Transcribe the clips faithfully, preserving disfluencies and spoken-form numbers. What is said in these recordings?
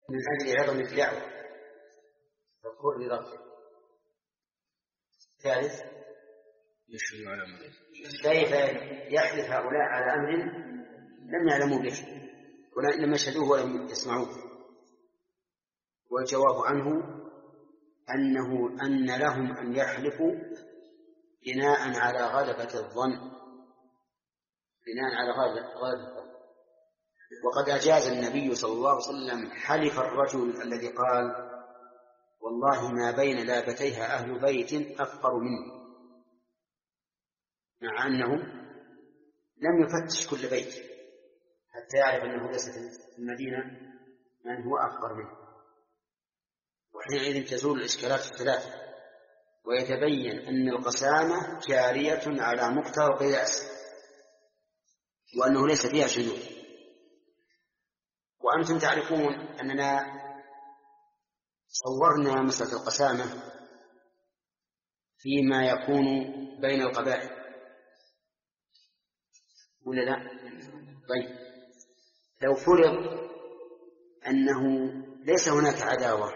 من أجل عظم الدعوة فكر لربه. ثالث كيف يحلف هؤلاء على أمر لم يعلموا به ولم يشهدوه ولم يسمعوه؟ والجواب عنه أنه أن لهم أن يحلفوا بناء على غلبة الظن، بناء على غلبة الظن. وقد أجاز النبي صلى الله عليه وسلم حلف الرجل الذي قال والله ما بين لابتيها أهل بيت أفقر مني، مع أنه لم يفتش كل بيت حتى يعرف أنه ليس في المدينة من هو أفقر منه، وحينئذ تزول الإشكالات الثلاثة ويتبين أن القسامة جارية على مقتضى القياس وأنه ليس فيها شذوذ. وأنتم تعرفون أننا صورنا مسألة القسامة فيما يكون بين القبائل ولا لا؟ طيب لو فرض أنه ليس هناك عداوة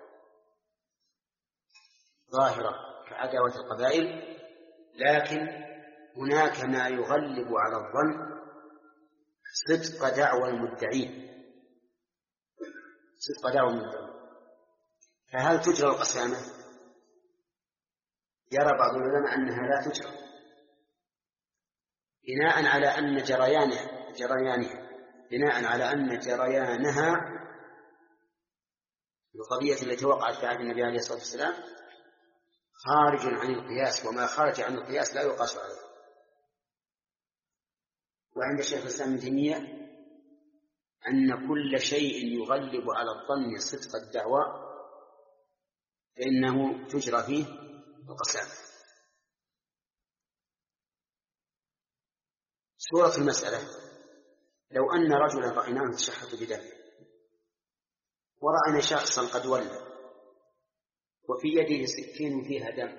ظاهرة كعداوة القبائل، لكن هناك ما يغلب على الظن صدق دعوى المدعين، صدق دعوى المدعين، فهل تجرى القسامة؟ يرى بعض العلماء أنها لا تجرى بناء على أن جريانها جريانها بناء على أن جريانها القضية التي وقعت في عهد النبي عليه الصلاة والسلام خارج عن القياس، وما خرج عن القياس لا يقاس عليه. وعند الشيخ الإسلام ابن تيمية أن كل شيء يغلب على الظن صدق الدعوى فإنه تجرى فيه القسامة. سورة المسألة: لو أن رجلا رأيناه يتشحط بدم ورأينا شخصا قد ولى وفي يده سكين فيها دم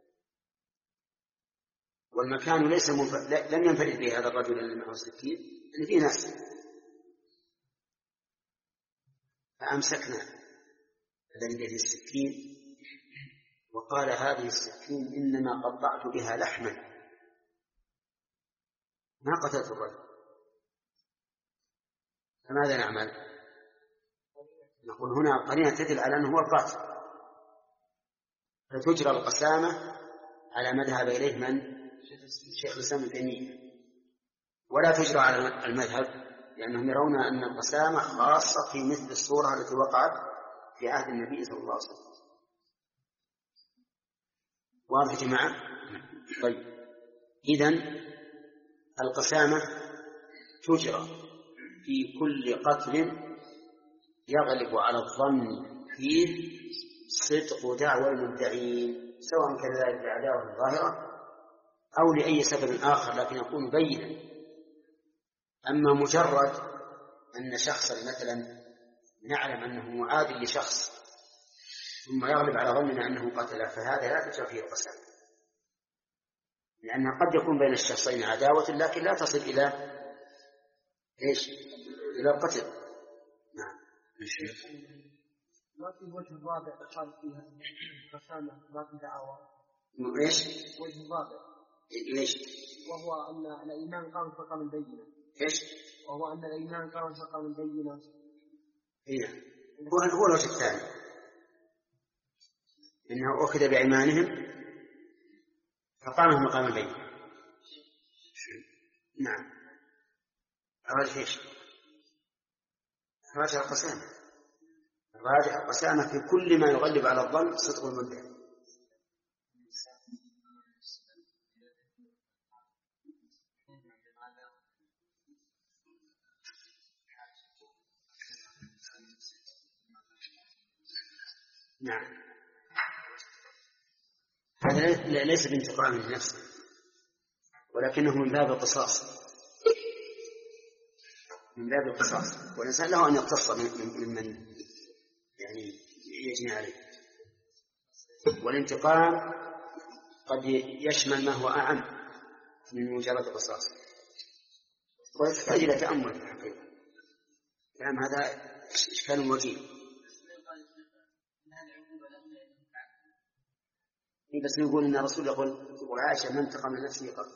والمكان ليس منف... لم ينفرد به هذا الرجل الذي معه السكين، يعني فيه ناس، فأمسكنا الذي بيده السكين وقال هذه السكين إنما قطعت بها لحما ما قتلت الرجل، فماذا نعمل؟ نقول هنا قرينة تدل على أنه هو القاتل، فتجرى القسامة على مذهب إليه من؟ الشيخ الإسلام ابن تيمية، ولا تجرى على المذهب لأنهم يرون أن القسامة خاصة في مثل الصورة التي وقعت في عهد النبي صلى الله عليه وسلم. واضح يا جماعة؟ طيب إذن القسامة تجرى في كل قتل يغلب على الظن فيه صدق دعوى المدعين، سواء كان ذلك لعداوة ظاهرة أو لأي سبب آخر لكن يكون بينا. أما مجرد أن شخصا مثلا نعلم أنه معادي لشخص ثم يغلب على ظننا أنه قتله، فهذا لا تجرى فيه القسامة، لأنها قد يكون بين الشخصين عداوة لكن لا تصل إلى إيش؟ إلى القتل. نعم. ما في وجه رابع قال فيها قسامة ما في دعوة. إيش؟ وجه رابع. إيش؟ وهو أن الإيمان قام فقام البينة. إيش؟ وهو أن الإيمان قام فقام البينة. هنا هو هو الوجه الثاني، إنه أخذ بأيمانهم فقام مقام البينة. نعم. أول إيش؟ راجع القسامة، راجع القسامة في كل ما يغلب على الظن صدق المدعي. نعم. هذا ليس بانتقام من نفسه ولكنه من باب القصاص، من باب القصاص، والإنسان له أن يقتص ممن يعني يجني عليه، والانتقام قد يشمل ما هو أعم من مجرد القصاص ويحتاج إلى تأمل في الحقيقة. كلام هذا إشكال وجيه. بس يقول إن الرسول يقول يقول عائشة من انتقم لنفسه قبل.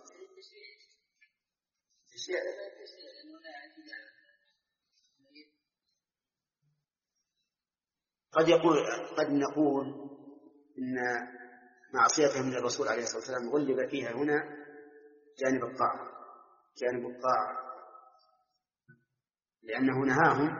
قد يقول قد نقول إن معصيتهم للرسول عليه الصلاة والسلام غلب فيها هنا جانب الطاعة جانب الطاعة لأنه نهاهم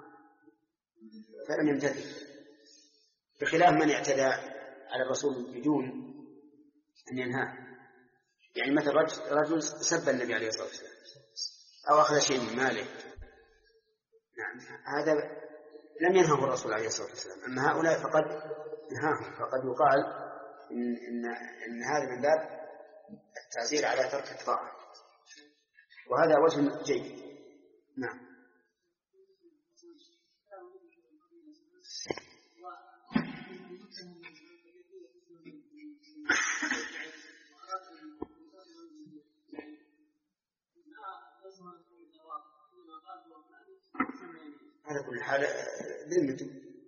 فلم يمتثل، بخلاف من اعتدى على الرسول بدون أن ينهاه. يعني مثل رجل سب النبي عليه الصلاة والسلام أو أخذ شيء من ماله، نعم هذا لم ينهه الرسول عليه الصلاة والسلام. أما هؤلاء فقد نهاهم، فقد يقال إن, إن, إن هذا من باب التعزير على ترك الطاعة، وهذا وجه جيد. نعم. على كل حال ذمته.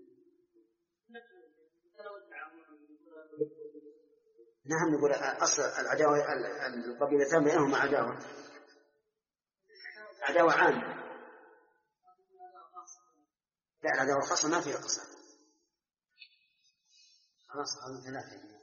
نعم نقول أصل العداوة القبيلتان بينهما عداوة عداوة عامة. لا العداوة الخاصة ما فيها قصة. خلاص قالوا ثلاثة.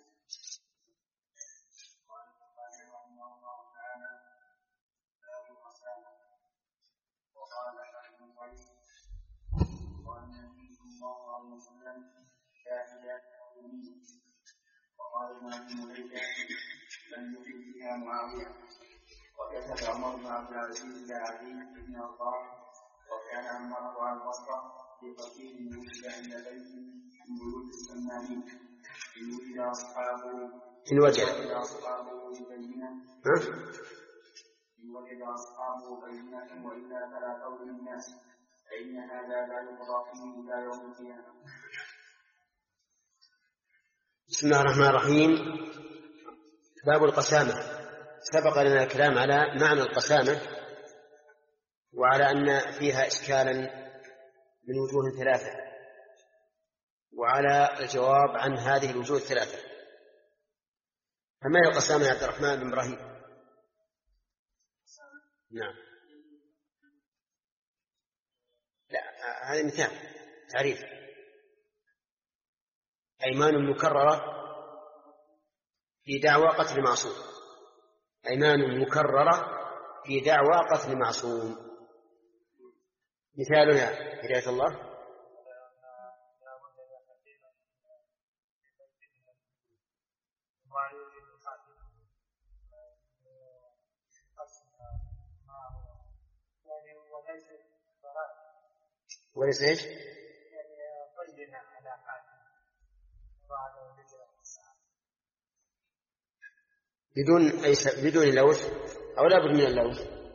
وقال ابن مليكة لم يكن فيها معاوية، وكتب عمر بن عبد العزيز إلى علي بن الله، وكان عمر على البصرة في قتيل وجد عند بيت من بيوت السمانين إن وجد أصحابه إن وجد أصحابه بينة إن وجد أصحابه بينة وإلا فلا قول الناس، فإن هذا لا يقضى فيه إلى يوم القيامة. بسم الله الرحمن الرحيم. باب القسامة. سبق لنا الكلام على معنى القسامة وعلى أن فيها إشكالا من وجوه ثلاثة، وعلى الجواب عن هذه الوجوه الثلاثة. فما هي القسامة يا عبد الرحمن بن إبراهيم؟ نعم لا هذا مثال تعريف. أيمان مكررة في دعوى قتل معصوم. أيمان مكررة في دعوى قتل معصوم. مثالها هداية الله وليس ايش؟ بدون أي س... بدون لوث أو لا بد من اللوث.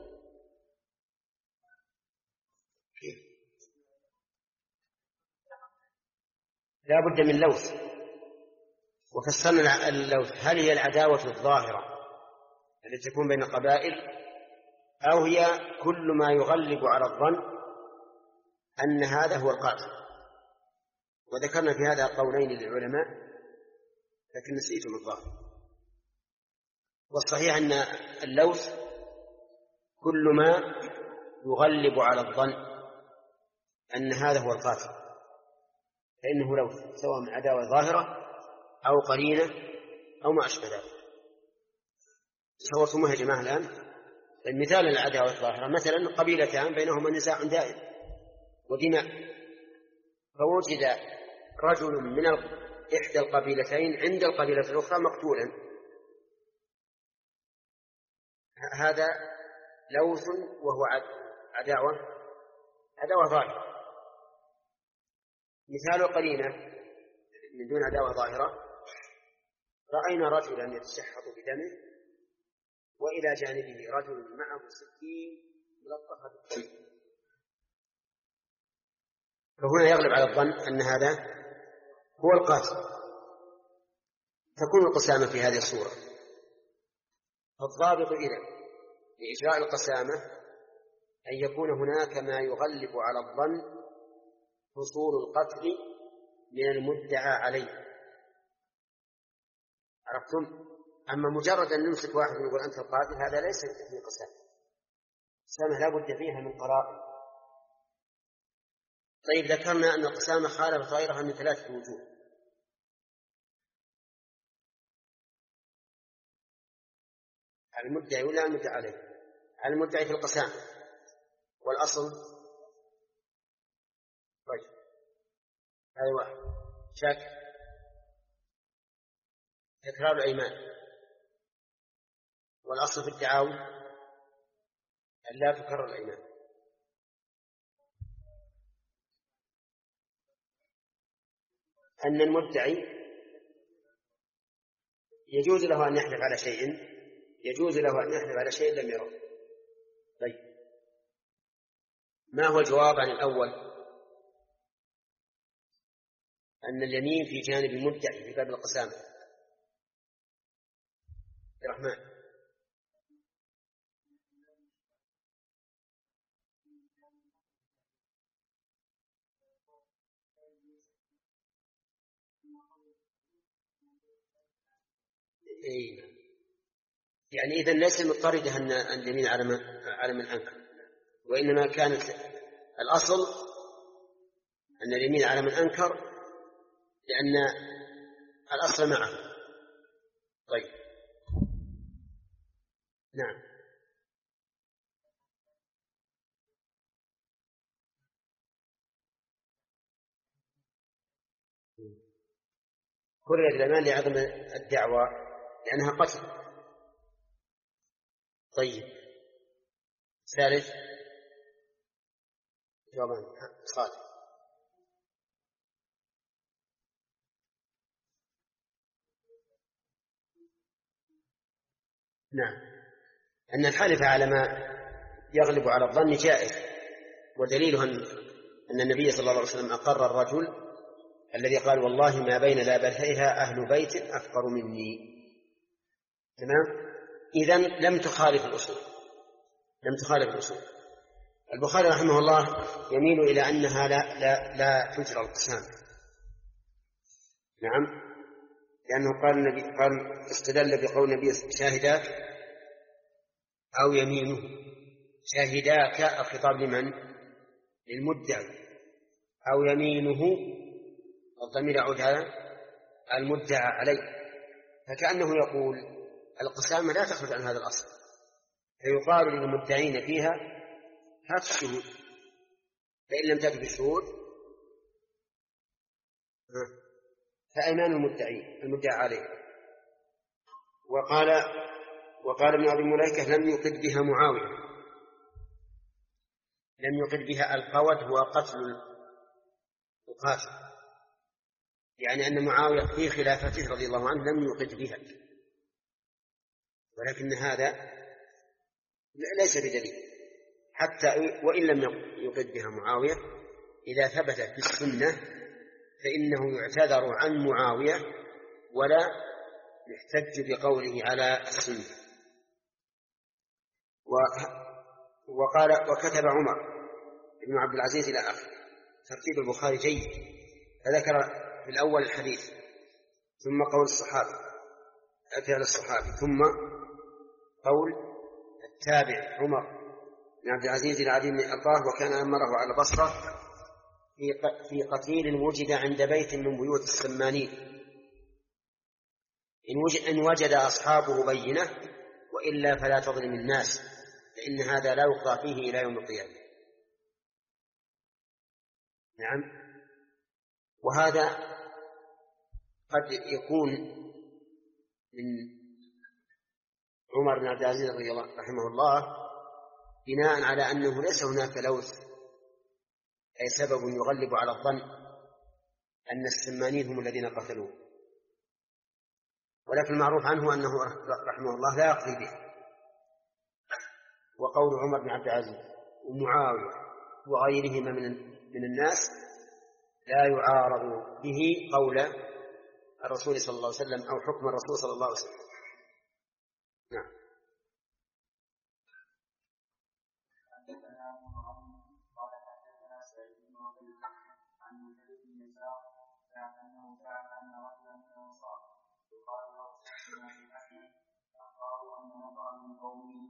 لا بد من لوث. وفسرنا اللوث هل هي العداوة الظاهرة التي تكون بين قبائل، أو هي كل ما يغلب على الظن أن هذا هو القاتل. وذكرنا في هذا قولين للعلماء لكن نسيتم الظاهر. والصحيح أن اللوث كل ما يغلب على الظن أن هذا هو القاتل فإنه لوث، سواء من عداوة ظاهرة أو قرينة أو ما أشبه ذلك. تصورتموها يا جماعة الآن؟ المثال العداوة الظاهرة مثلا قبيلتان بينهما نزاع دائم ودماء، فوجد رجل من إحدى القبيلتين عند القبيلة الأخرى مقتولا، هذا لوث وهو عداوة عداوة ظاهرة. مثال قرينة من دون عداوة ظاهرة: رأينا رجلا يتشحط بدمه وإلى جانبه رجل معه سكين ملطخة بالدم، فهنا يغلب على الظن أن هذا هو القاتل، تكون القسامة في هذه الصورة. الضابط إذن لإجراء القسامة أن يكون هناك ما يغلب على الظن حصول القتل من المدعى عليه، عرفتم؟ أما مجرد أن نمسك واحد ونقول أنت القاتل هذا ليس في قسامة. القسامة لا بد فيها من قرائن. طيب ذكرنا أن القسامة خالفت غيرها من ثلاثة وجوه. على المدعي ولا المدعي عليه؟ على المدعي في القسامة والأصل. طيب هذا واحد. شك تكرار الأيمان. والأصل في الدعاوى أن لا تكرر الأيمان. أن المدعي يجوز له أن يحلف على شيء يجوز له أن يحلف على شيء لم يره. طيب ما هو الجواب عن الأول؟ أن اليمين في جانب المدعي في باب القسامة. الرحمن إيه. يعني إذن ليس مضطردة أن اليمين على من على من أنكر، وإنما كانت الأصل أن اليمين على من أنكر لأن الأصل معه. طيب نعم. كررت الأمان لعدم الدعوة لأنها قتل. طيب ثالث جوابان صالح. نعم أن الحلف على ما يغلب على الظن جائز، ودليله أن النبي صلى الله عليه وسلم أقر الرجل الذي قال والله ما بين لابتيها أهل بيت أفقر مني. تمام. إذن لم تخالف الأصول لم تخالف الأصول. البخاري رحمه الله يميل إلى أنها لا, لا, لا تجرى القسام. نعم لأنه قال النبي قال استدل بقول النبي شاهداك أو يمينه. شاهداك الخطاب لمن؟ للمدعي. أو يمينه الضمير يعود على المدعى عليه. فكأنه يقول القسامة لا تخرج عن هذا الأصل، فيقال للمدعين فيها هات الشهود، فإن لم تأتوا بالشهود فأيمان المدعي المدعى عليه. وقال وقال ابن أبي مليكة لم يقد بها معاوية. لم يقد بها. القود هو قتل القاتل، يعني أن معاوية في خلافته رضي الله عنه لم يقد بها، ولكن هذا ليس بدليل حتى وإن لم يقد بها معاوية. إذا ثبتت بالسنة فإنه يعتذر عن معاوية ولا يحتج بقوله على السنة. وقال وكتب عمر بن عبد العزيز إلى آخر. ترتيب البخاري جيد، فذكر في الأول الحديث ثم قول الصحابي فعل الصحابي ثم قول التابع عمر بن عبد العزيز إلى علي بن أباه وكان أمره على البصرة في قتيل وجد عند بيت من بيوت السمانين إن وجد أصحابه بينة وإلا فلا تظلم الناس فإن هذا لا يقضى فيه إلى يوم القيامة. نعم. وهذا قد يكون من عمر بن عبد العزيز رحمه الله بناء على أنه ليس هناك لوث أي سبب يغلب على الظن أن السمانين هم الذين قتلوه، ولكن المعروف عنه أنه رحمه الله لا يقضي به. وقول عمر بن عبد العزيز ومعاوية وغيرهما من من الناس لا يعارض به قول الرسول صلى الله عليه وسلم أو حكم الرسول صلى الله عليه وسلم. نعم.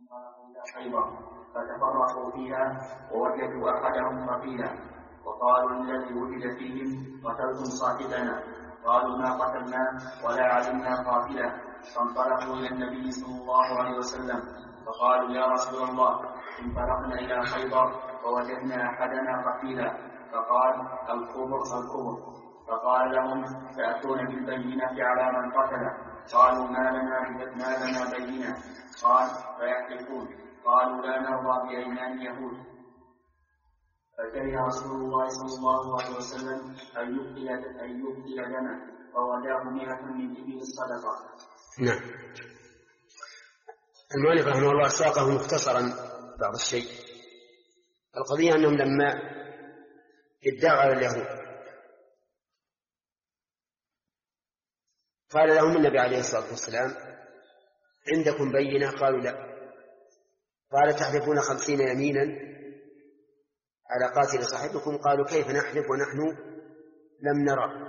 انطلقوا إلى خيبر فتفرقوا فيها ووجدوا أحدهم قتيلا وقالوا الذي وجد فيهم قتلتم صاحبنا قالوا ما قتلنا ولا علمنا قاتلا فانطلقوا إلى النبي صلى الله عليه وسلم فقالوا يا رسول الله انطلقنا إلى خيبر ووجدنا أحدنا قتيلا فقال الكبر الكبر فقال لهم تأتون بالبينة على من قتله قالوا ما لنا ما لنا بينة قال فيحلفون قالوا لا نرضى بأيمان اليهود فكره رسول الله صلى الله عليه وسلم أن يبطل أن يبطل دمه فوداه مئة من إبل الصدقة. نعم. المؤلف رحمه الله ساقه مختصرا بعض الشيء. القضية أنهم لما ادعوا على اليهود قال لهم النبي عليه الصلاة والسلام عندكم بينة؟ قالوا لا. قال تحلفون خمسين يمينا على قاتل صاحبكم؟ قالوا كيف نحلف ونحن لم نرى؟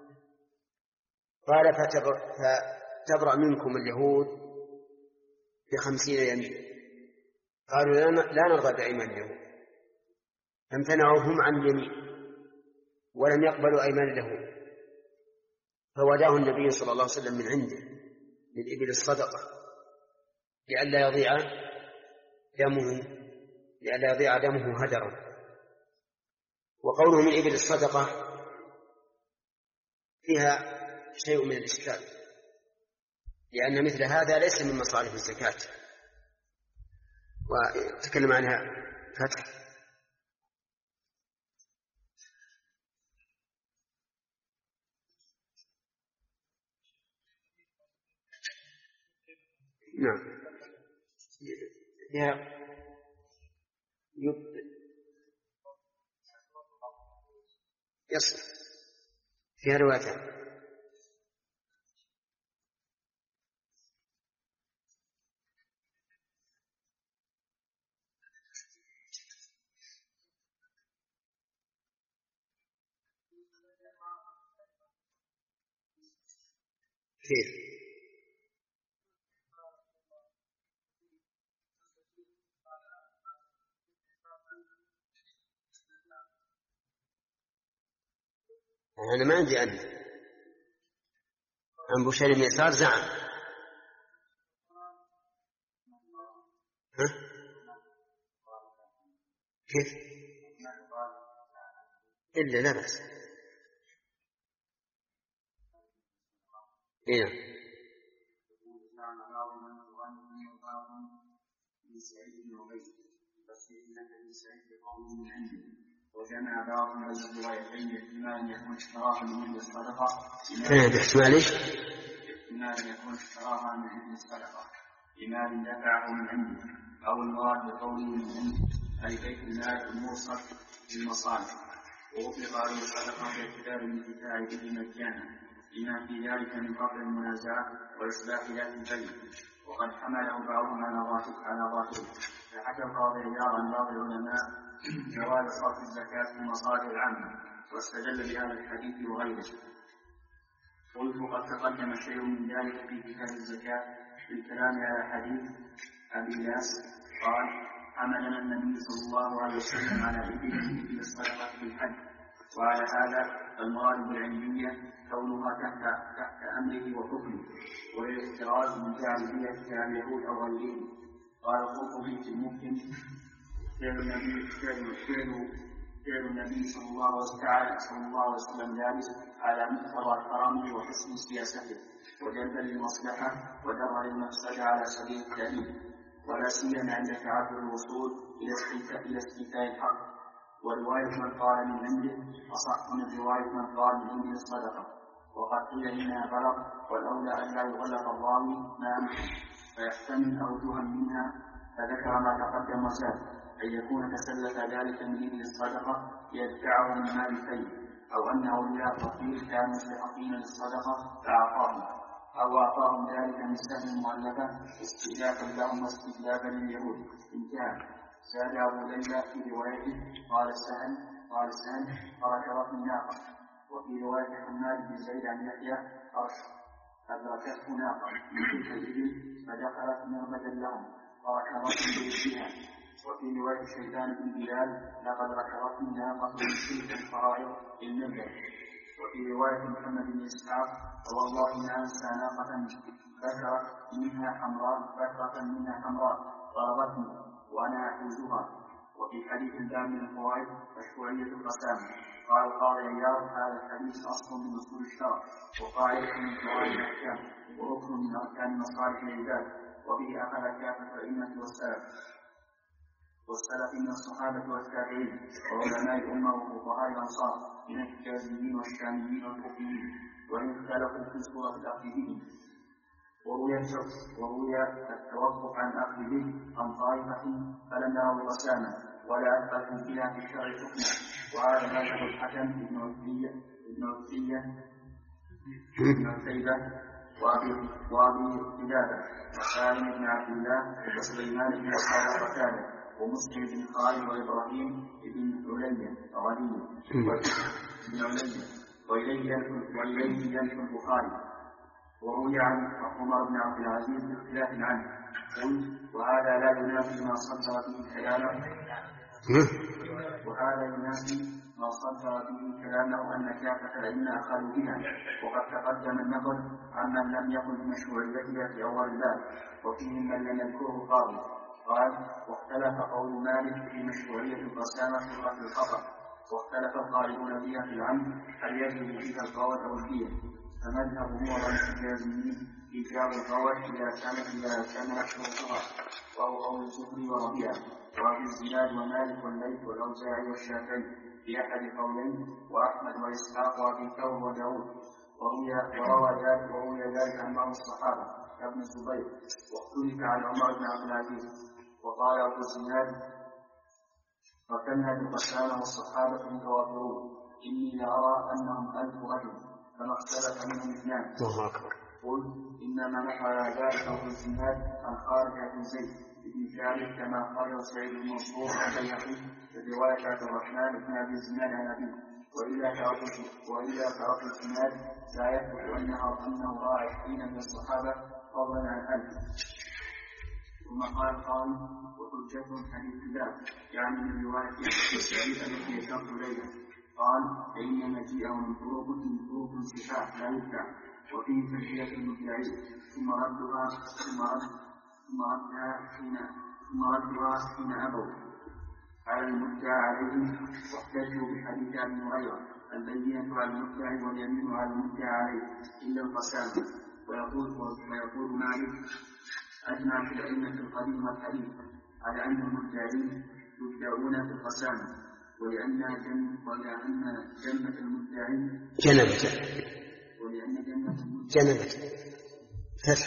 قال فتبرأ منكم اليهود بخمسين يمين. قالوا لا نرضى بأيمان اليهود فامتنعوا هم عن اليمين ولم يقبلوا أيمان اليهود فوداه النبي صلى الله عليه وسلم من عنده من إبل الصدقة لئلا يضيع دمه لئلا يضيع دمه هدرا. وقوله من إبل الصدقة فيها شيء من الإشكال لأن مثل هذا ليس من مصارف الزكاة وتكلم عنها فتح. نعم فيها يصل فيها روايتان. كيف؟ أنا ما عندي أن عن بشير بن يسار زعم. ها؟ كيف؟ إلا لا بأس. إيه وجمع بعض من الروايتين احتمال يكون اشتراها من عند الصدقة باحتمال ايش؟ احتمال يكون اشتراها من عند الصدقة لمال دفعه من عنده أو المراد بقوله من عنده أي بيت المال الموصف بالمصالح وأطلق عليه الصدقة باعتبار الانتفاع به مجانا لما في ذلك من قطع المنازعة وإصلاح ذات البين وقد حمله بعضهم على ظاهره فحكى القاضي عياض عن بعض العلماء جواز صرف الزكاة في المصالح العامة واستدل بهذا الحديث وغيره. قلت قد تقدم شيء من ذلك في كتاب الزكاة في الكلام على حديث أبي ياس قال حملنا النبي صلى الله عليه وسلم على إبل في الصدقة في الحج وعلى هذا المراد بالعلمية كونها تحت, تحت أمره وحكمه والاحتراز من جعل بها كتاب اليهود أو غيرهم. قال القرطبي في الممكن فعل النبي فعل النبي صلى الله عليه وسلم ذلك على مقتضى كرمه وحسن سياسته وجلبا للمصلحة ودرءا للمفسدة على سبيل التأليف ولا سيما عند تعذر الوصول إلى استيفاء الحق. ورواية من قال من عنده أصح من رواية من قال من عنده الصدقة وقد قيل إنها غلط والأولى أن لا يغلق الراوي ما أمكن فيحتمل أوجها منها فذكر ما تقدم وساد أن يكون تسلف ذلك من إبل الصدقة يدفعه من مال الفيء أو أن أولياء الرقيق كانوا مستحقين للصدقة فأعطاهم أو أعطاهم ذلك من سهم مؤلفة استجابا لهم واستجابا لليهود. انتهى. زاد أبو ليلى في روايته قال سهل قال سهل فركبت الناقة. وفي رواية حماد بن زيد عن يحيى أدركته ناقة من تلك الإبل فدخلت مربدا لهم فركضتني بها. وفي رواية شيبان بن بلال لقد ركضتني ناقة من تلك الفرائض المنبر. وفي رواية محمد بن إسحاق والله ما أنسى ناقة ذكرت منها حمراء ذكرت منها حمراء ضربتني وأنا أحوزها. وفي حديث الباب من الفوائد مشروعية القسامة. قال القاضي عياض هذا الحديث أصل من أصول الشرع وقاعدة من قواعد الأحكام وركن من أركان مصالح العباد، وبه أخذ كافة الأئمة والسلف والسلف من الصحابة والتابعين وعلماء الأمة وفقهاء الأنصار من الحجازيين والشاميين والكوفيين، وإن اختلفوا في صورة الأخذ به. وروي التوقف عن أخذ به عن طائفة فلم يروا القسامة ولا أثبتوا فيها في الشرع حكما، وهذا مذهب الحكم بن عتيبة بن عتيبة بن عتيبة وأبي قلابة وسالم بن عبد الله وسليمان بن إسحاق وقتادة ومسلم بن خالد وإبراهيم بن عليا غني بن عليا وإليه ينفي البخاري. وروي عن عمر بن عبد العزيز باختلاف عنه. قلت وهذا لا ينافي ما صدر به كلامه وهذا ينافي ما صدر به كلامه أن كافة الأئمة أخذوا بها، وقد تقدم النظر عمن لم يقل بمشروعيتها في أول الباب، وفيهم من لم يذكره قاضي. قال واختلف قول مالك في مشروعية القسامة في قتل الخطأ، واختلف القائلون بها في العمد هل يجب فيها القول أو الدية، فمذهب معظم الحجازيين إيجاب القول إذا كان إذا كان شروطها، وهو قول الزهري وربيعة وأبي الزناد ومالك والليث والأوزاعي والشافعي في أحد قولين، وأحمد وإسحاق وأبي ثور وداود. وروى ذلك وروي ذلك عن بعض الصحابة كابن الزبير، واختلف عن عمر بن عبد العزيز. وقال أبو الزناد قتلنا بالقسامة والصحابة متوافرون، إني لأرى أنهم ألف رجل فما اختلف منهم اثنان. قل إنما نفع ذلك أبو الزناد عن خارج بن زيد بن ثابت كما قال سعيد بن منصور عن بيهقي في رواية عبد الرحمن بن أبي الزناد عن أبيه. وإلا ترك الزناد لا يثبت أنه أنه رأى عشرين من الصحابة فضلا عن ألف. ثم قال قال وحجة حديث الباب يعني من رواية سعيد التي ذكرت ليلة. قال فإن مجيئه من طرق من طرق صحاح لا يدفع، وفيه تلبية المدعي ثم ردها ثم رد ثم ردها حين ثم ردها حين أبوا على المدعى عليه، واحتجوا بحديث أبي هريرة البينة على المدعي واليمين على المدعى عليه إلا القسامة. ويقول ويقول مالك أجمع في الأئمة القديم والحديث على أن المدعين يبدأون بالقسامة، ولأن جنة ولأن جنة المدعين جنبت ولأن جنة جنبت فتح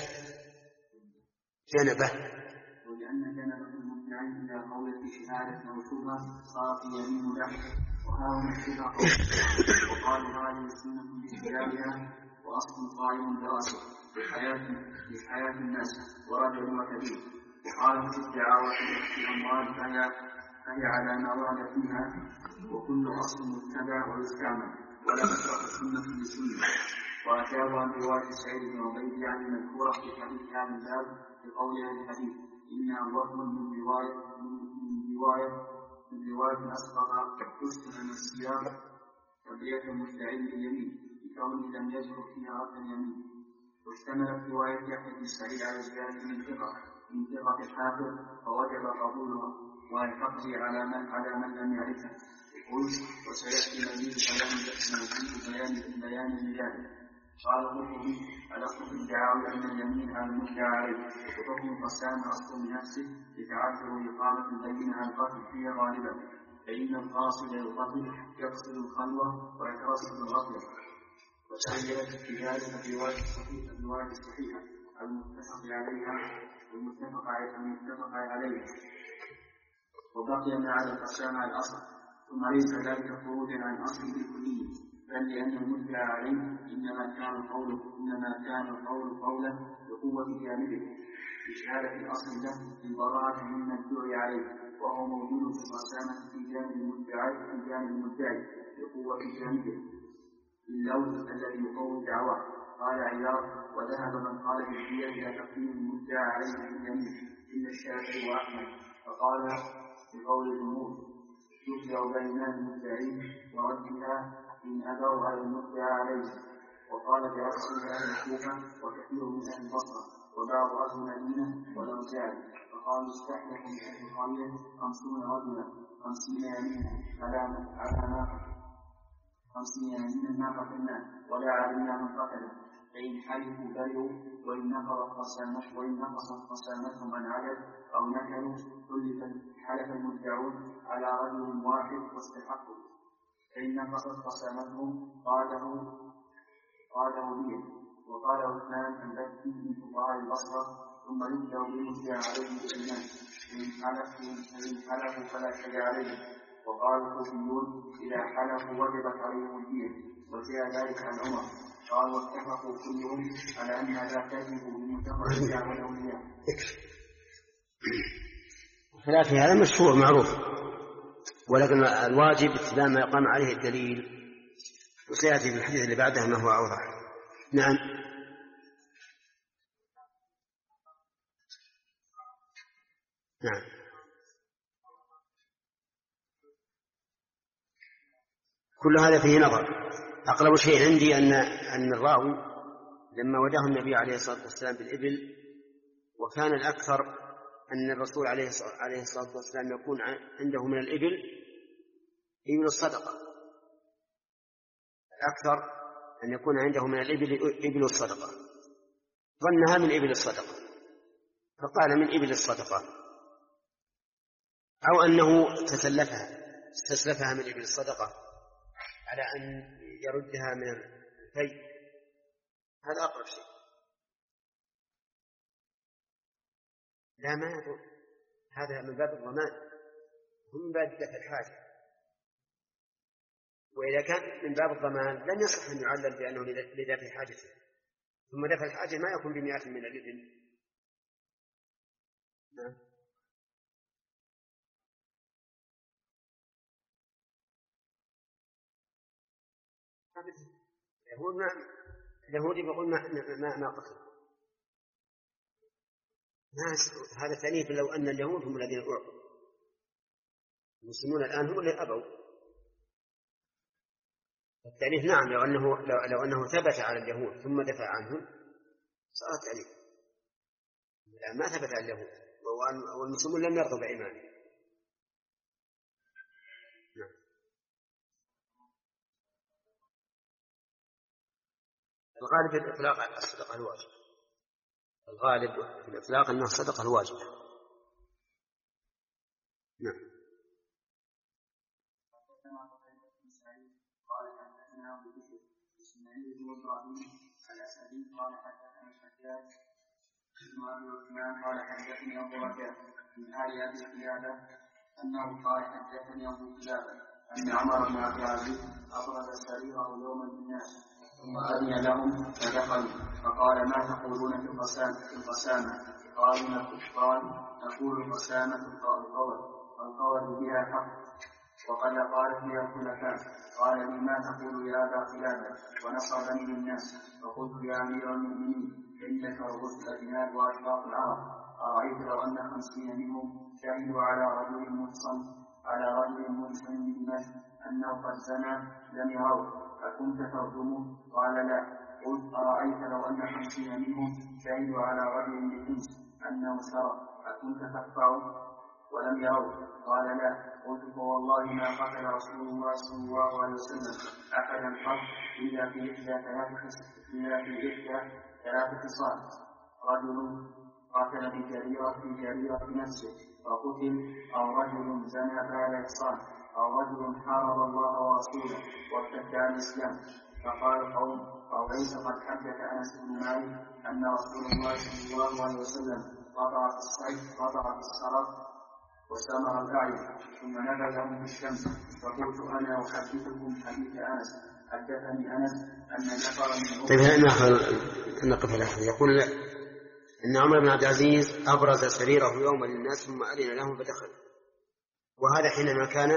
جنبه ولأن جنبة المدعين إذا قولت بشهادة أو شبهة صارت يمين له، وهذا الشبهة وقالوا هذه السنة باختلافها وأصل قائم برأسه لحياة الناس ورجل وكبير. وقالوا في الدعاوى في الأموال فهي فهي على ما ورد فيها، وكل أصل متبع ويستعمل ولا تشرح السنة لسنة. وأجابوا عن رواية سعيد بن عبيد عن المذكورة في حديث هذا الباب بقولها الحديث إنها وهم من رواية من رواية من رواية أسقط تشبه من السياق قضية المدعي باليمين بكونه لم يذكر فيها رد اليمين. واشتملت رواية يحيى بن سعيد على زيادة من ثقة من ثقة الحافظ فوجب قبولها والحفظ على من على من لم يعرفه. قلت وسيأتي مزيد بيان بيان بيان لذلك. قال القرطبي الأصل في الدعاوى أن اليمين على المدعى عليه، وحكم القسامة أصل بنفسه لتعذر إقامة البينة على القتل فيه غالبا، فإن القاصد للقتل يقصد الخلوة ويترصد الغفلة. وتعينت في ذلك في الرواية الصحيحة المتفق عليها المتفق عليها. وبقي ما على القسامة الأصل، ثم ليس ذلك خروجا عن أصل بالكلية، بل لأن المدعى عليه إنما كان القول إنما كان القول قولا بقوة جانبه بشهادة الأصل له بالبراءة مما ادعي عليه، وهو موجود في القسامة في جانب المدعي في جانب المدعي بقوة جانبه اللوث الذي يقوي دعواه. قال عياض: وذهب من قال بالدية إلى تقديم المدعى عليه باليمين إلا الشافعي وأحمد، فقال بقول الجمهور يفرع بين المدعين وردها إن أبوا على المدعى عليه. وقال بأكثر أهل الكوفة وكثير من أهل البصرة وبعض أهل المدينة والأوزاعي، فقالوا استحلف من أهل قرية خمسون رجلا خمسين يمينا على على ناقة خمسين يمينا ناقة الماء ولا علمنا من قتله، فإن حلفوا برئوا وإن نقصت خسامتهم وإن نقصت خسامتهم عن عدد أو نكلوا حلف المدعون على رجل واحد واستحقوا، فإن نقصت خسامتهم قاله قاله لي. وقال عثمان البكي من فقهاء البصرة: ثم يبدأ بالمدعى عليه بالإيمان، فإن حلفوا فإن حلفوا فلا شيء عليه. وقال الكوفيون: إذا حلفوا وجبت عليهم الدية، وجاء ذلك عن عمر. قال: واتفقوا كلهم على أن لا تجب بمتفق والأولياء. خلاف هذا مشهور معروف، ولكن الواجب اتباع ما يقام عليه الدليل، وسيأتي في الحديث اللي بعده ما هو أوضح. نعم. نعم. كل هذا فيه نظر. أقرب شيء عندي أن أن الراوي لما وداه النبي عليه الصلاة والسلام بالإبل، وكان الأكثر أن الرسول عليه الصلاة والسلام يكون عنده من الإبل إبل الصدقة، الأكثر أن يكون عنده من الإبل إبل الصدقة، ظنها من إبل الصدقة فقال من إبل الصدقة، أو أنه تسلفها استسلفها من إبل الصدقة على أن يردها من الفيء، هذا أقرب شيء. لا ما يضر، هذا من باب الضمان ومن باب دفع الحاجة، وإذا كان من باب الضمان لم يصح أن يعلل بأنه لدفع حاجته، ثم دفع الحاجة ما يكون بمئات من الإبل. نعم. اليهود ما اليهود يقول ما ما ما قتل ناس، هذا تأنيف لو أن اليهود هم الذين أعطوا، المسلمون الآن هم اللي أبوا التأنيف. نعم، لو أنه لو, لو أنه ثبت على اليهود ثم دفع عنهم صار تأنيف، الآن ما ثبت على اليهود والمسلمون لم يرضوا بإيمانه. نعم. الغالب في الإطلاق الصدقة الواجبة، الغالب في الإطلاق أنها الصدقة الواجبة. نعم. قال حدثنا ابو بكر اسماعيل بن ابراهيم الاسدي قال حدثنا الحجاج بن ابي عثمان قال حدثني ابو رجاء من ال ابي قلابه انه قال حدثني ابو قلابه ان عمر بن عبد العزيز ابرز سريره يوما للناس ثم اذن لهم فدخلوا فقال: ما تقولون في القسامه؟ قالوا: قال نقول القسامه القول والقول بها حق وقد قال فيها الخلفاء. قال لي: ما تقول يا ابا قلابه؟ ونصبني للناس، فقلت: يا امير المؤمنين انك رغبت الاجناد واشراف العرب، ارايت لو ان خمسين منهم شهدوا على رجل محصن على رجل محصن بدمشق انه قد زنى لم يروه، اكنت ترجمه؟ قال: لا. قلت: ارايت لو ان خمسين منهم شهدوا على رجل بحمص انه سرق، اكنت تدفعه ولم يروه؟ قال: لا. قلت: فوالله ما قتل رسول الله صلى الله عليه وسلم احدا قط الا في احدى ثلاث خصال: رجل قتل بجريرة في جريرة نفسه فقتل، او رجل زنى بعد إحصان، او رجل حارب الله ورسوله وارتد عن الاسلام. فقال قوم: أوليس قد حدث أنس بن مالك أن رسول الله صلى الله عليه وسلم قطع في الصيد قطع في السرق وسمر الأعين ثم نبذهم في الشمس؟ فقلت: أنا أحدثكم حديث أنس حدثني أنس أن نفر من طيب ناخذ نقف الأخير. يقول إن عمر بن عبد العزيز أبرز سريره يوما للناس ثم أذن لهم فدخل، وهذا حينما كان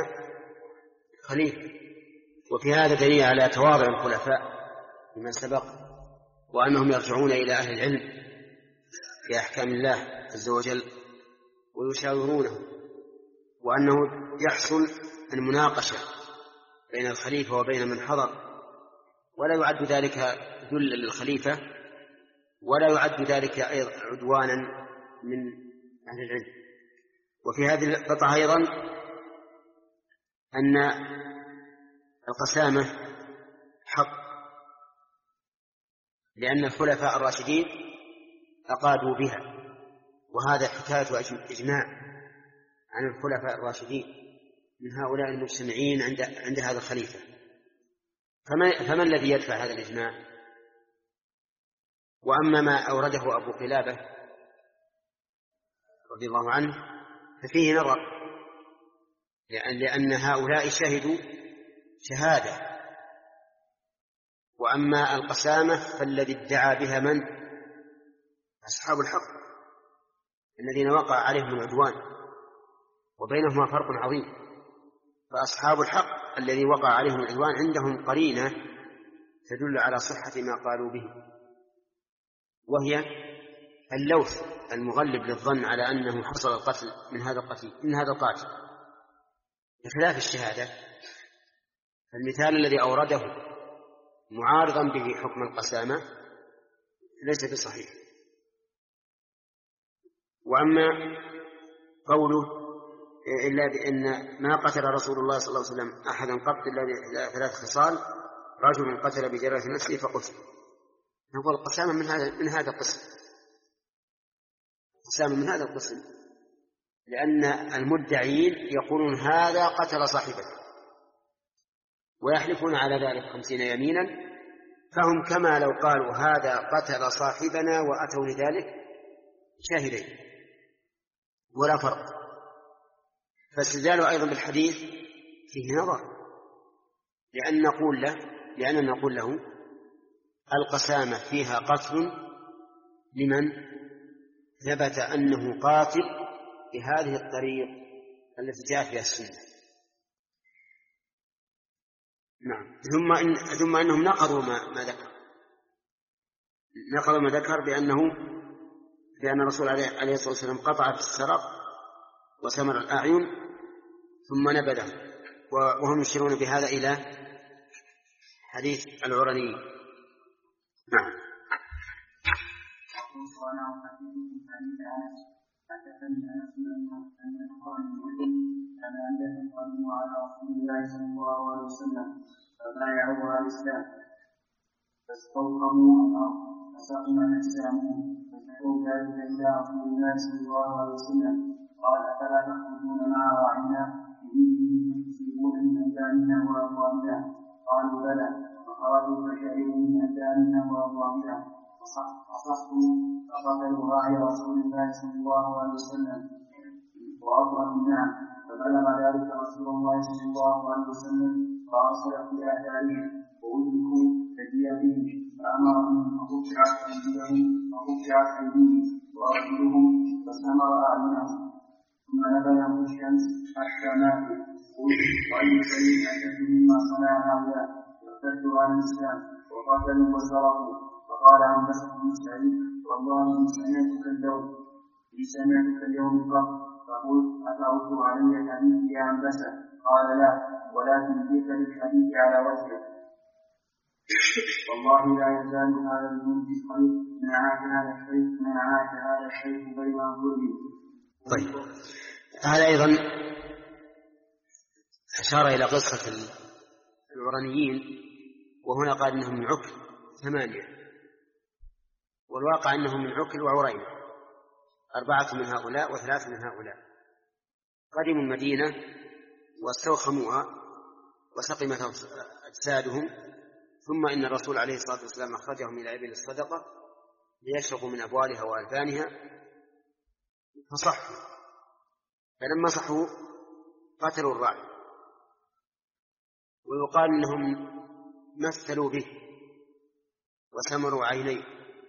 خليفة، وفي هذا دليل على تواضع الخلفاء لمن سبق وأنهم يرجعون إلى أهل العلم في أحكام الله عز وجل ويشاورونه، وأنه يحصل المناقشة بين الخليفة وبين من حضر، ولا يعد ذلك ذلا للخليفة، ولا يعد ذلك أيضا عدوانا من أهل العلم. وفي هذه القطعة أيضا أن القسامة حق، لأن الخلفاء الراشدين أقادوا بها، وهذا حكاية إجماع عن الخلفاء الراشدين من هؤلاء المجتمعين عند عند هذا الخليفة. فما الذي يدفع هذا الإجماع؟ وأما ما أورده أبو قلابة رضي الله عنه ففيه نظر، لأن, لأن هؤلاء شهدوا شهادة، وأما القسامة فالذي ادعى بها من؟ أصحاب الحق الذين وقع عليهم العدوان، وبينهما فرق عظيم. فأصحاب الحق الذي وقع عليهم العدوان عندهم قرينة تدل على صحة ما قالوا به، وهي اللوث المغلب للظن على أنه حصل القتل من هذا القتل من هذا القاتل، بخلاف الشهادة. المثال الذي أورده معارضا به حكم القسامة ليس بصحيح. وأما قوله إلا بأن ما قتل رسول الله صلى الله عليه وسلم أحدا قط إلا ثلاث خصال: رجل قتل بجرة نفسه فقتل. نقول القسامة من هذا من هذا القسم، القسامة من هذا القسم، لأن المدعين يقولون هذا قتل صاحبه ويحلفون على ذلك خمسين يمينا، فهم كما لو قالوا هذا قتل صاحبنا وأتوا لذلك شاهدين، ولا فرق. فاستدلالوا أيضا بالحديث فيه نظر، لأن نقول له لأن نقول له القسامة فيها قتل لمن ثبت أنه قاتل بهذه الطريق التي جاء فيها السنة. نعم. ثم إن ثم أنهم نقضوا ما, ما ذكر نقضوا ما ذكر بأنه بأن الرسول عليه الصلاة والسلام قطع في السرق وسمر الأعين ثم نبذه، وهم يشيرون بهذا إلى حديث العرني. نعم. حدثني انس ان القرن كان عندهم قدموا على رسول الله صلى الله عليه وسلم فبايعوا على الاسلام فاستوطنوا الارض فسقم اجسامهم فذكروا ذلك الى رسول الله صلى الله عليه وسلم قال: افلا تخرجون مع راعنا يصيبون من ابداننا وابوابنا؟ قالوا: بلى. فخرجوا فشهدوا من ابداننا وابوابنا فصحوا فقتلوا راعي رسول الله صلى الله عليه وسلم وأظهروا النعم، فبلغ ذلك رسول الله صلى الله عليه وسلم فأرسل في آثارهم وأدركوا فديتهم فأمرهم فقطعت أيديهم فقطعت أيديهم وأرجلهم فسمر أعينهم ثم نبذهم الشمس حتى ماتوا. وأي شيء أشد مما صنع هؤلاء وارتدوا عن الإسلام وقتلوا وسرقوا. فقال عنبسة بن سعيد: والله إن سمعتك اليوم إن سمعتك اليوم قط فقلت: أتعود علي الحديث يا عنبسة؟ قال: لا، ولكن جئت للحديث على وجهه. والله لا يزال هذا الملك خير ما عاش هذا الشيخ ما عاش هذا الشيخ بين ظلمه. طيب، هذا أيضا أشار إلى قصة العرنيين، وهنا قال إنهم من عكل ثمانية، والواقع أنهم من عكل وعرين، أربعة من هؤلاء وثلاثة من هؤلاء. قدموا المدينة واستوخموها وسقمت أجسادهم، ثم إن الرسول عليه الصلاة والسلام أخرجهم إلى إبل الصدقة ليشربوا من أبوالها وألبانها فصحوا، فلما صحوا قتلوا الراعي، ويقال إنهم مثلوا به وسمروا عينيه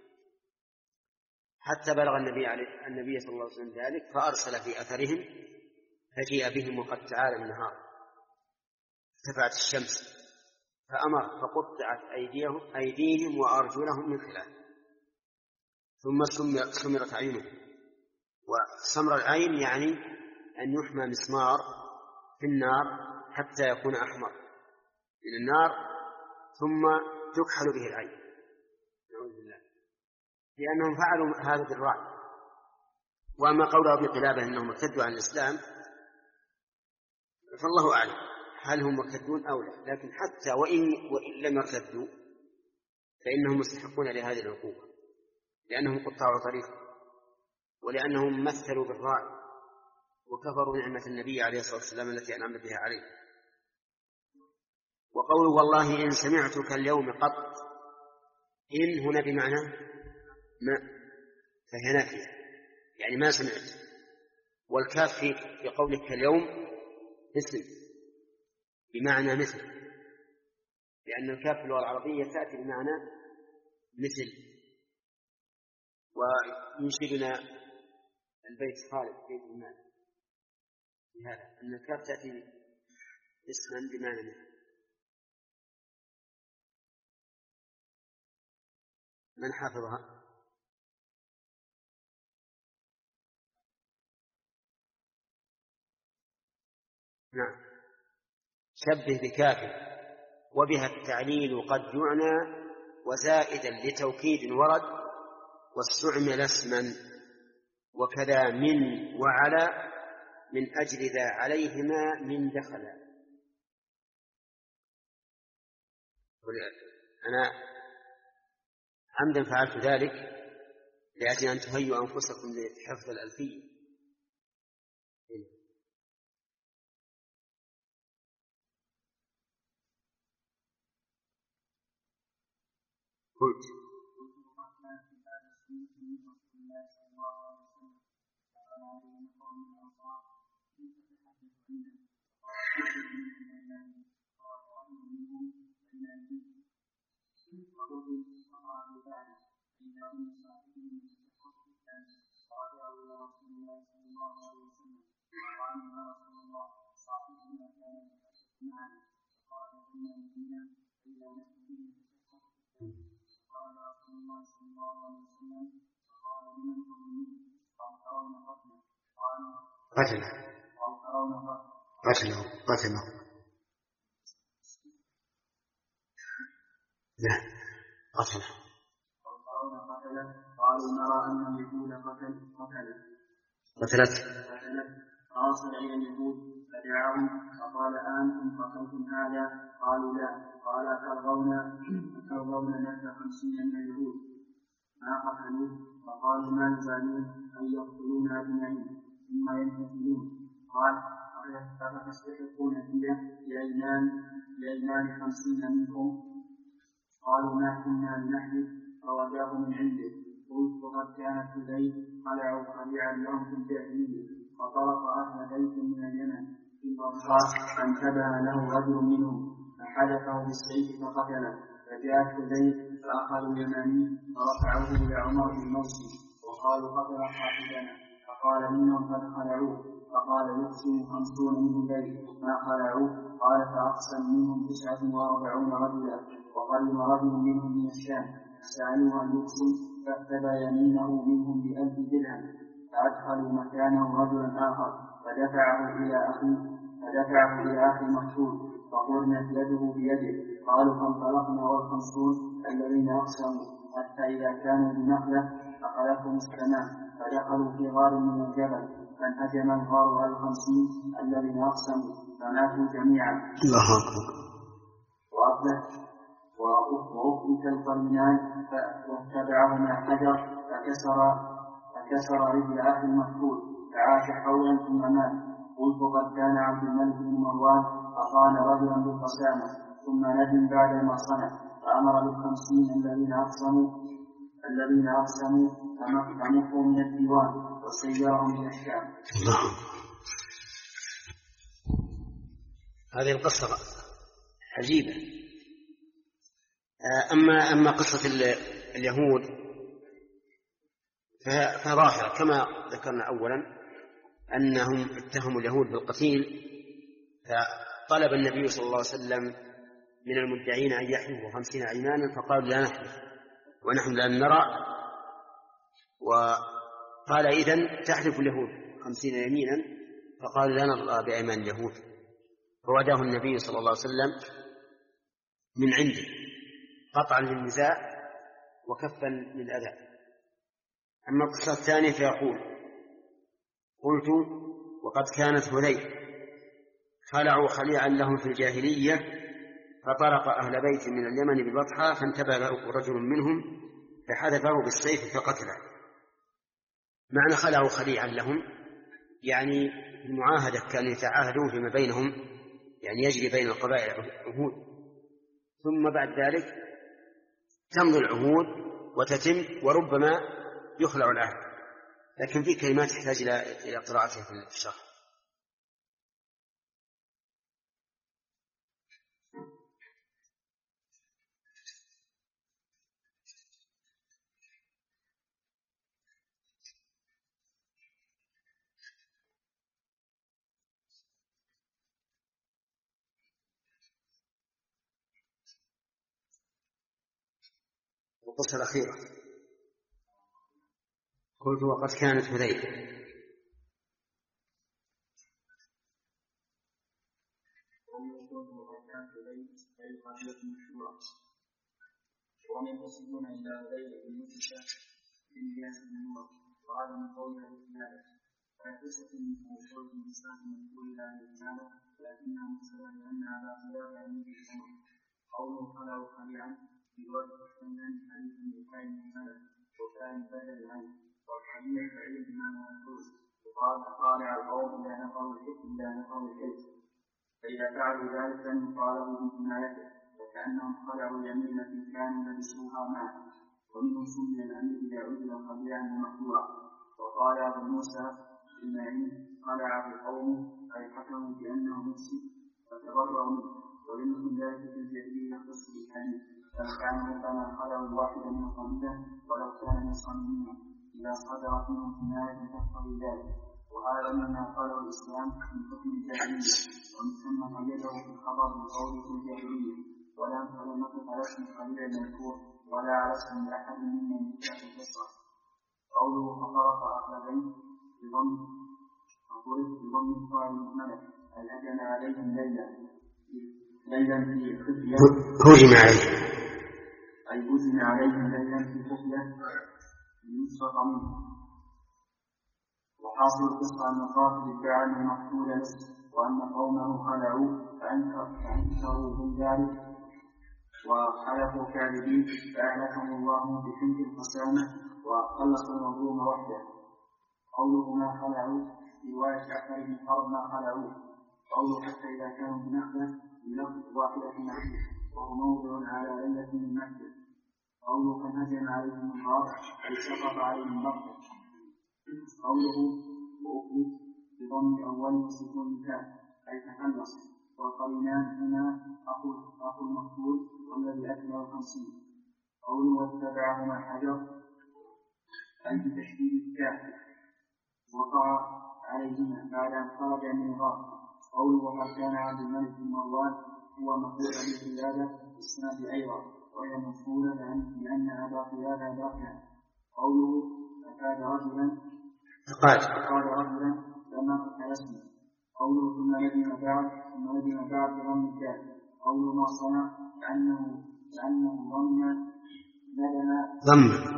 حتى بلغ النبي عليه النبي صلى الله عليه وسلم ذلك، فأرسل في أثرهم فجيء بهم وقد تعالى النهار، ارتفعت الشمس فأمر فقطعت أيديهم, أيديهم وأرجلهم من خلاف، ثم سمرت عينهم. وسمر العين يعني أن يحمى مسمار في النار حتى يكون أحمر من النار ثم تكحل به العين، نعوذ بالله، لأنهم فعلوا هذا بالرعب. وأما قول أبي قلابة أنهم ارتدوا عن الإسلام فالله أعلم هل هم مرتدون أو لا، لكن حتى وإن, وإن لم يرتدوا فإنهم مستحقون لهذه العقوبة، لأنهم قطاع طريق، ولأنهم مثلوا بالرعب وكفروا نعمة النبي عليه الصلاة والسلام التي أنعم بها عليه. وقول والله إن سمعتك اليوم قط، إن هنا بمعنى ما، فهي نافية يعني ما سمعت، والكاف في قولك اليوم اسم بمعنى مثل، لأن الكاف في اللغة العربية تأتي بمعنى مثل. وينشدنا البيت خالد بيت المال بهذا أن الكاف تأتي اسما بمعنى مثل. من حافظها؟ نعم. شبه بكاف وبها التعليل قد يعنى وزائدا لتوكيد ورد واستعمل اسما، وكذا من وعلى من أجل ذا عليهما من دخل. أنا عمدا فعلت ذلك لأجل أن تهيئوا أنفسكم لحفظ الألفية. قلت قتله قتله قتله لا قتله قالوا نرى أن اليهود قتل قتله قتلت فأرسل إلى اليهود فدعاهم فقال أنتم قتلتم هذا؟ قالوا لا. قال أترضون أترضون نفس خمسين من اليهود ما قتلوه؟ فقالوا ما نبالون أن يقتلونا أجمعين ثم ينتهلون. قال أفتستحقون الدية لأيمان خمسين منكم؟ قالوا ما كنا لنحلف فوجاه من عنده. قلت وقد كانت البيت خلعوا خليعا لهم في الجاهلية، فطرق أهل بيت من اليمن في البصراء فانتبه له رجل منهم فحدثه بالسيف فقتله. فجاءت البيت فأخذوا اليماني فرفعوه إلى عمر بن موسى وقالوا قتل صاحبنا، فقال منهم قد خلعوه. فقال يقسم خمسون من البيت ما خلعوه. قال فأقسم منهم تسعة وأربعون رجلا، وقدم رجل منهم من الشام فسألوه أن يقسم فاكتبى يمينه منهم بألف درهم، فأدخلوا مكانه رجلا آخر فدفعه إلى أخي فدفعه إلى أخي مقتول فقرنت يده بيده. قالوا فانطلقنا والخمسون الذين أقسموا حتى إذا كانوا بنخلة أخذتهم السماء فدخلوا في غار من الجبل فانهجم الغار على الخمسين الذين أقسموا فماتوا جميعا. الله أكبر. وأطلق وأطلق القرنان واتبعهما حجر فكسر فكسر رجل أخي المقتول فعاش حولا ثم مات. قلت قد كان عبد الملك بن مروان أقام رجلا بالقسامة ثم ندم بعد ما صنع فأمر بالخمسين الذين أقسموا الذين أقسموا فمقوا من الديوان وسيرهم إلى الشام. هذه القصة عجيبة. أما أما قصة اليهود فظاهرة كما ذكرنا أولا أنهم اتهموا اليهود بالقتيل، فطلب النبي صلى الله عليه وسلم من المدعين أن يحلفوا خمسين أيمانا فقالوا لا نحلف ونحن لا نرى. وقال إذن تحلف اليهود خمسين يمينا فقالوا لا نرى بأيمان اليهود، فوداه النبي صلى الله عليه وسلم من عنده قطعا للنزاع وكفا للأذى. أما القصة الثانية فيقول: قلت وقد كانت هذيل خلعوا خليعا لهم في الجاهلية فطرق أهل بيت من اليمن ببطحة فانتبه له رجل منهم فحذفه بالسيف فقتله. معنى خلعوا خليعا لهم يعني المعاهدة كانوا يتعاهدون فيما بينهم، يعني يجري بين القبائل عهود، ثم بعد ذلك تمضي العهود وتتم وربما يخلع العهد. لكن في كلمات تحتاج إلى قراءتها في الشرح. القصة الأخيرة قلت وقد كانت هذيل ومن يصلون إلى هذيل المسكة في الناس النور وهذا من قولها الإسلام فليست من شرط الإسلام من كل لا الإسلام لكنها مسألة لأن على خلاف من الإسلام قوله خلعوا خليعا في وجه السنان حديث بكاء المسألة وكان بدل العين والخليع فعيل بما مفروض وقال خالع القوم إلى نقل الحكم إلى نقل الحكم فإذا فعلوا ذلك لم يطالبوا بجنايته وكأنهم خلعوا اليمين التي كانوا لبسوها معه ومنهم سمي الأمير إذا عدل خليعا ومخلوعا. وقال أبو موسى المعين خلع بقومه أي حكموا بأنه مفسد فتبرأوا منه ولمثل ذلك في الجاهلية يختص بالحديث فكان مثلا خلعوا الواحد من القبيلة ولو كان نصا منه إذا صدرت منه جناية تقتضي ذلك. وهذا مما قاله الإسلام من حكم الجاهلية ومن ثم قيده في الخبر بقوله في الجاهلية ولا نقف على اسم الخليع المذكور ولا على اسم أحد ممن ذكر في القصة. قوله فطرق أهل بيت بضم فطرق بضم الفاعل المهملة أي هجم عليهم ليلا ليلا في خفية هجم عليهم أي هجم عليهم ليلا في خفية ليسرق منه. وحاصل القصة أن القاتل ادعى أن المقتول لص وأن قومه خلعوا فأنكروا من ذلك وحلفوا كاذبين فأهلكهم الله بحمد القسامة وخلص المظلوم وحده. قوله ما خلعوا رواية جعفر بن حرب ما خلعوا. قوله حتى إذا كانوا بنخلة بلفظ واحدة نخلة وهو موضع على ليلة من نخلة. قوله فانهزم عليهم الغار أي سقط عليهم بطل. قوله وأخلص بضم أول وسكون كان أي تخلص. وقرنان هنا أخو أخو المقتول والذي أكله الخمسين. قوله واتبعهما الحجر أي بتشديد الكاف وقع عليهما بعد أن خرج من الغار. قوله وقد كان عبد الملك بن مروان هو مقول بالقيادة السند أيضا وهي مفعولة لأن أبا قيادة باقيا. قوله أكاد رجلا أكاد رجلا لما قتل اسمه. قوله ثم ندم بعد ثم ندم بعد بضم الكاف. قوله ما صنع كأنه كأنه ضمن ندم ضمن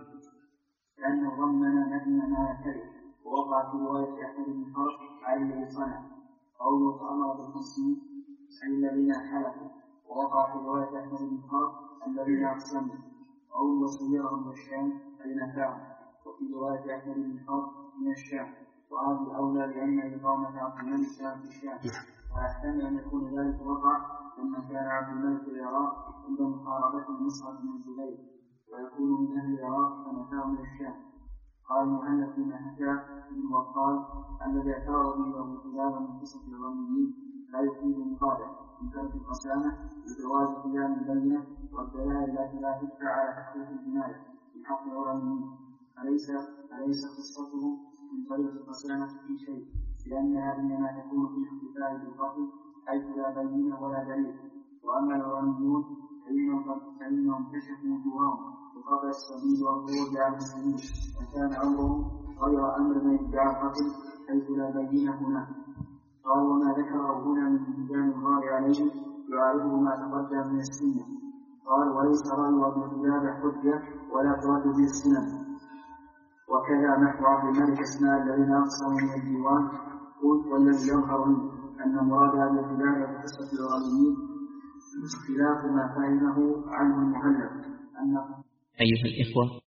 كأنه ضمن ندم ما يكره ووقع في رواية أحد بن حرب على الذي صنع. قوله فأمر بالخمسين أي الذين حلفوا ووقع في رواية أحد بن حرب الذين أقسموا. قوله وسيرهم الشام أي نفعهم وفي رواية أحد بن حرب من الشام وهذا أولى لأن إقامة عبد الملك كان في الشام ويحتمل أن يكون ذلك وقع لما كان عبد الملك في العراق عند محاربة مصعب بن الزبير ويكون من أهل العراق فنفاه من الشام. قال مهند فيما حكى ابن وقال الذي اعترض به أبو خلال من قصة الرميين لا يفيد مقابل من ترك القسامة بجواز قيام البينة والدلائل التي لا تدفع على تحقيق الجناية في حق الرميين أليس أليس قصته من طريق القسامة في شيء لأن هذه ما تكون في الاحتفال بالقتل حيث لا بينة ولا دليل وأما الغربيون فإنهم كشفوا وجوههم وقطع السبيل والخروج عن المسلمين، وكان أمرهم غير أمر من ادعى القتل حيث لا بينة هناك. قال وما ذكره هنا من بيان الغار عليه يعارضه ما تقدم من السنة. قال وليس رأي ابن كلاب حجة ولا ترد به السنن. وكذا نحو عبد الملك اسماء الذين أقسموا من الديوان. قلت والذي يظهر لي أن مراد ابن كلاب بقصة الغربيين خلاف ما فهمه عنه المهلب. أيها الإخوة،